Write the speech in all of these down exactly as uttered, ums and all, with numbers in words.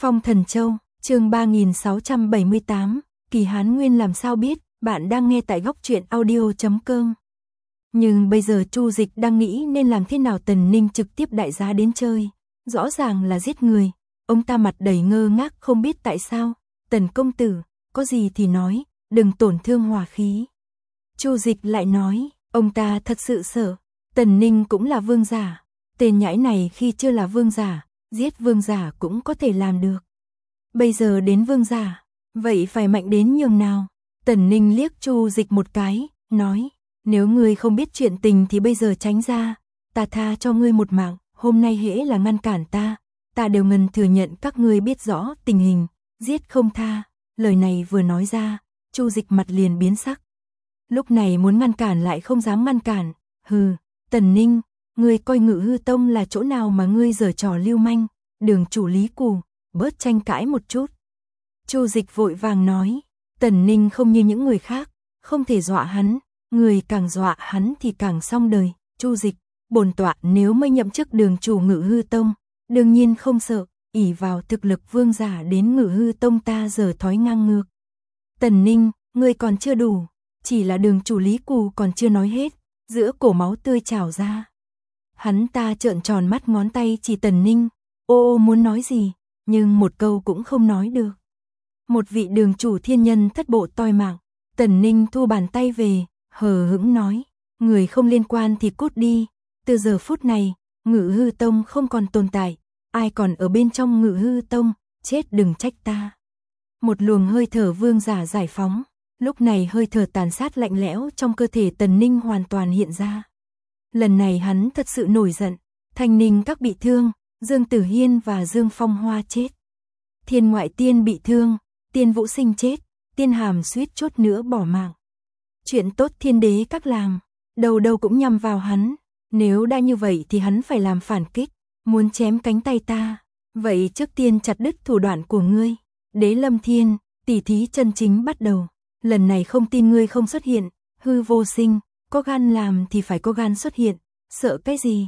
Phong Thần Châu, chương ba nghìn sáu trăm bảy mươi tám, Kỳ Hán Nguyên làm sao biết, bạn đang nghe tại góc truyện audio chấm com. Nhưng bây giờ Chu Dịch đang nghĩ nên làm thế nào Tần Ninh trực tiếp đại giá đến chơi, rõ ràng là giết người. Ông ta mặt đầy ngơ ngác không biết tại sao. Tần công tử, có gì thì nói, đừng tổn thương hòa khí. Chu Dịch lại nói, ông ta thật sự sợ. Tần Ninh cũng là vương giả. Tên nhãi này khi chưa là vương giả, giết vương giả cũng có thể làm được. Bây giờ đến vương giả, vậy phải mạnh đến nhường nào? Tần Ninh liếc Chu Dịch một cái, nói, nếu ngươi không biết chuyện tình thì bây giờ tránh ra, ta tha cho ngươi một mạng, hôm nay hễ là ngăn cản ta, ta đều ngần thừa nhận các ngươi biết rõ tình hình, giết không tha. Lời này vừa nói ra, Chu Dịch mặt liền biến sắc. Lúc này muốn ngăn cản lại không dám ngăn cản, hừ, Tần Ninh, ngươi coi Ngự Hư Tông là chỗ nào mà ngươi giở trò lưu manh, Đường chủ Lý Cù, bớt tranh cãi một chút. Chu Dịch vội vàng nói, Tần Ninh không như những người khác, không thể dọa hắn, người càng dọa hắn thì càng xong đời. Chu Dịch, bổn tọa nếu mới nhậm chức đường chủ Ngự Hư Tông, đương nhiên không sợ, ỷ vào thực lực vương giả đến Ngự Hư Tông ta giờ thói ngang ngược. Tần Ninh, ngươi còn chưa đủ, chỉ là đường chủ Lý Cù còn chưa nói hết, giữa cổ máu tươi trào ra. Hắn ta trợn tròn mắt ngón tay chỉ Tần Ninh, ô ô muốn nói gì, nhưng một câu cũng không nói được. Một vị đường chủ thiên nhân thất bộ toi mạng, Tần Ninh thu bàn tay về, hờ hững nói, người không liên quan thì cút đi, từ giờ phút này, Ngự Hư Tông không còn tồn tại, ai còn ở bên trong Ngự Hư Tông, chết đừng trách ta. Một luồng hơi thở vương giả giải phóng, lúc này hơi thở tàn sát lạnh lẽo trong cơ thể Tần Ninh hoàn toàn hiện ra. Lần này hắn thật sự nổi giận, Thanh Ninh các bị thương, Dương Tử Hiên và Dương Phong Hoa chết. Thiên Ngoại Tiên bị thương, Tiên Vũ Sinh chết, Tiên Hàm suýt chút nữa bỏ mạng. Chuyện tốt thiên đế các làm, đầu đầu cũng nhằm vào hắn, nếu đã như vậy thì hắn phải làm phản kích, muốn chém cánh tay ta, vậy trước tiên chặt đứt thủ đoạn của ngươi. Đế Lâm Thiên, tỷ thí chân chính bắt đầu, lần này không tin ngươi không xuất hiện, Hư Vô Sinh, có gan làm thì phải có gan xuất hiện, sợ cái gì?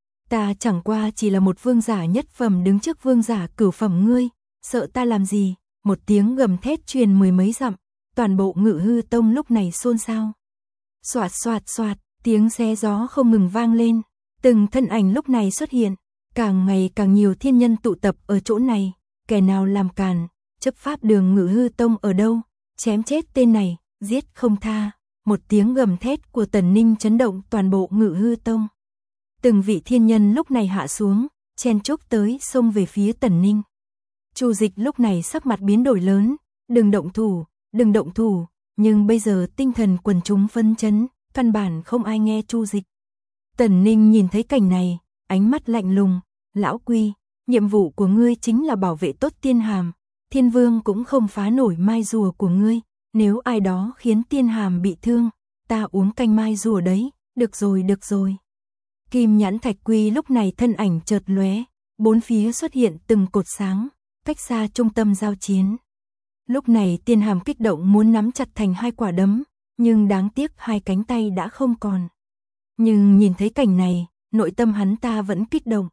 Ta chẳng qua chỉ là một vương giả nhất phẩm đứng trước vương giả cửu phẩm ngươi, sợ ta làm gì? Một tiếng gầm thét truyền mười mấy dặm, toàn bộ Ngự Hư Tông lúc này xôn xao. Xoạt xoạt xoạt, tiếng xé gió không ngừng vang lên, từng thân ảnh lúc này xuất hiện, càng ngày càng nhiều thiên nhân tụ tập ở chỗ này, kẻ nào làm càn, chấp pháp đường Ngự Hư Tông ở đâu, chém chết tên này, giết không tha. Một tiếng gầm thét của Tần Ninh chấn động toàn bộ Ngự Hư Tông. Từng vị thiên nhân lúc này hạ xuống, chen chúc tới xông về phía Tần Ninh. Chu Dịch lúc này sắc mặt biến đổi lớn, đừng động thủ, đừng động thủ, nhưng bây giờ tinh thần quần chúng phấn chấn, căn bản không ai nghe Chu Dịch. Tần Ninh nhìn thấy cảnh này, ánh mắt lạnh lùng, lão Quy, nhiệm vụ của ngươi chính là bảo vệ tốt Tiên Hàm, Thiên Vương cũng không phá nổi mai rùa của ngươi, nếu ai đó khiến Tiên Hàm bị thương, ta uống canh mai rùa đấy, được rồi được rồi. Kim Nhãn Thạch Quy lúc này thân ảnh chợt lóe, bốn phía xuất hiện từng cột sáng, cách xa trung tâm giao chiến. Lúc này Tiên Hàm kích động muốn nắm chặt thành hai quả đấm, nhưng đáng tiếc hai cánh tay đã không còn. Nhưng nhìn thấy cảnh này, nội tâm hắn ta vẫn kích động.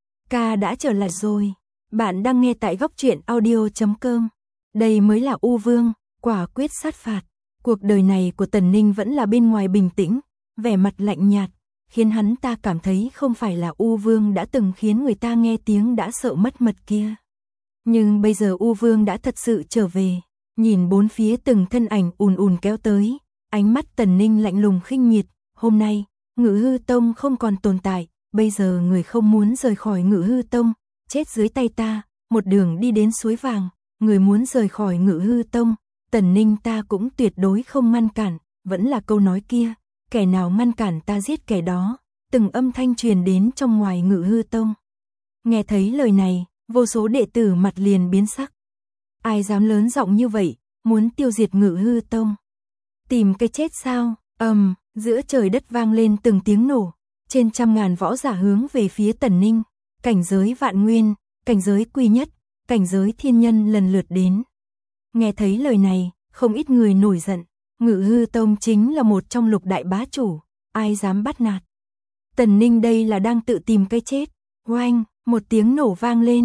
Ca đã trở lại rồi, bạn đang nghe tại góc truyện audio chấm com. Đây mới là U Vương, quả quyết sát phạt. Cuộc đời này của Tần Ninh vẫn là bên ngoài bình tĩnh, vẻ mặt lạnh nhạt, khiến hắn ta cảm thấy không phải là U Vương đã từng khiến người ta nghe tiếng đã sợ mất mật kia. Nhưng bây giờ U Vương đã thật sự trở về, nhìn bốn phía từng thân ảnh ùn ùn kéo tới, ánh mắt Tần Ninh lạnh lùng khinh miệt, hôm nay, Ngự Hư Tông không còn tồn tại, bây giờ người không muốn rời khỏi Ngự Hư Tông, chết dưới tay ta, một đường đi đến suối vàng, người muốn rời khỏi Ngự Hư Tông, Tần Ninh ta cũng tuyệt đối không ngăn cản, vẫn là câu nói kia, kẻ nào ngăn cản ta giết kẻ đó, từng âm thanh truyền đến trong ngoài Ngự Hư Tông. Nghe thấy lời này, vô số đệ tử mặt liền biến sắc. Ai dám lớn giọng như vậy, muốn tiêu diệt Ngự Hư Tông? Tìm cái chết sao? Ầm, um, giữa trời đất vang lên từng tiếng nổ, trên trăm ngàn võ giả hướng về phía Tần Ninh, cảnh giới vạn nguyên, cảnh giới quy nhất, cảnh giới thiên nhân lần lượt đến. Nghe thấy lời này, không ít người nổi giận, Ngự Hư Tông chính là một trong lục đại bá chủ, ai dám bắt nạt. Tần Ninh đây là đang tự tìm cái chết. Oanh, một tiếng nổ vang lên,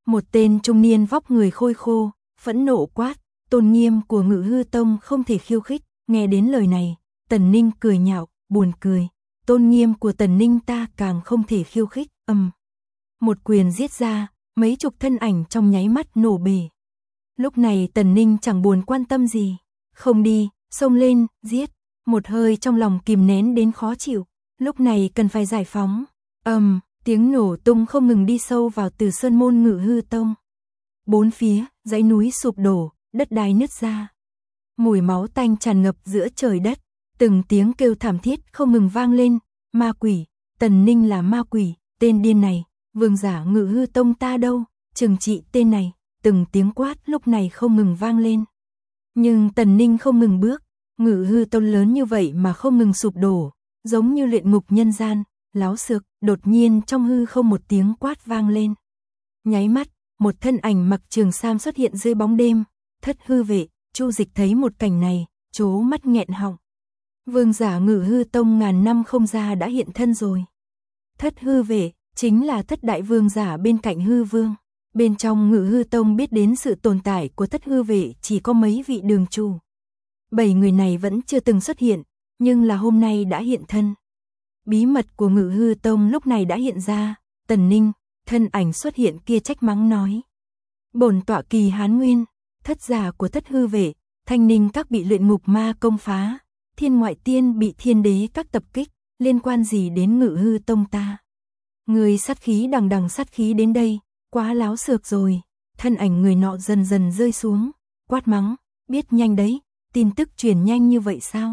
Một tên trung niên vóc người khôi khô, phẫn nộ quát, tôn nghiêm của Ngự Hư Tông không thể khiêu khích. Nghe đến lời này, Tần Ninh cười nhạo, buồn cười, tôn nghiêm của Tần Ninh ta càng không thể khiêu khích. Ầm, một quyền giết ra, mấy chục thân ảnh trong nháy mắt nổ bể. Lúc này Tần Ninh chẳng buồn quan tâm gì, không đi, xông lên, giết, một hơi trong lòng kìm nén đến khó chịu, lúc này cần phải giải phóng. Ầm, tiếng nổ tung không ngừng đi sâu vào từ sơn môn Ngự Hư Tông. Bốn phía, dãy núi sụp đổ, đất đai nứt ra. Mùi máu tanh tràn ngập giữa trời đất, từng tiếng kêu thảm thiết không ngừng vang lên, ma quỷ, Tần Ninh là ma quỷ, tên điên này, vương giả Ngự Hư Tông ta đâu, trừng trị tên này, từng tiếng quát lúc này không ngừng vang lên. Nhưng Tần Ninh không ngừng bước, Ngự Hư Tông lớn như vậy mà không ngừng sụp đổ, giống như luyện ngục nhân gian, láo xược, đột nhiên trong hư không một tiếng quát vang lên. Nháy mắt, một thân ảnh mặc trường sam xuất hiện dưới bóng đêm, Thất Hư Vệ. Chu Dịch thấy một cảnh này, trố mắt nghẹn họng. Vương giả Ngự Hư Tông ngàn năm không ra đã hiện thân rồi. Thất Hư Vệ chính là thất đại vương giả bên cạnh Hư Vương. Bên trong Ngự Hư Tông biết đến sự tồn tại của Thất Hư Vệ chỉ có mấy vị đường chủ. Bảy người này vẫn chưa từng xuất hiện, nhưng là hôm nay đã hiện thân. Bí mật của Ngự Hư Tông lúc này đã hiện ra. Tần Ninh, thân ảnh xuất hiện kia trách mắng nói: bổn tọa Kỳ Hán Nguyên, thất giả của Thất Hư Vệ, Thanh Ninh các bị luyện ngục ma công phá, Thiên Ngoại Tiên bị Thiên Đế các tập kích, liên quan gì đến Ngự Hư Tông ta? Người sát khí đằng đằng sát khí đến đây, quá láo xược rồi. Thân ảnh người nọ dần dần rơi xuống, quát mắng, biết nhanh đấy, tin tức truyền nhanh như vậy sao?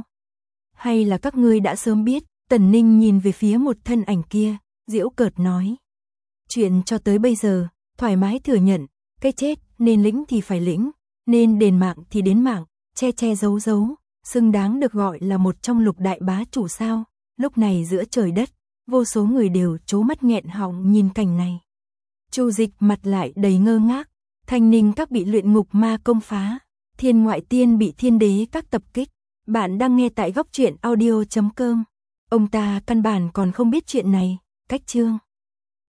Hay là các ngươi đã sớm biết? Tần Ninh nhìn về phía một thân ảnh kia, giễu cợt nói: chuyện cho tới bây giờ, thoải mái thừa nhận, cái chết nên lĩnh thì phải lĩnh, nên đền mạng thì đến mạng, che che giấu giấu, xứng đáng được gọi là một trong lục đại bá chủ sao? Lúc này giữa trời đất, vô số người đều trố mắt nghẹn họng nhìn cảnh này. Chu Dịch mặt lại đầy ngơ ngác, Thanh Ninh các bị luyện ngục ma công phá, Thiên Ngoại Tiên bị Thiên Đế các tập kích. Bạn đang nghe tại góc truyện audio chấm com. Ông ta căn bản còn không biết chuyện này. Cách chương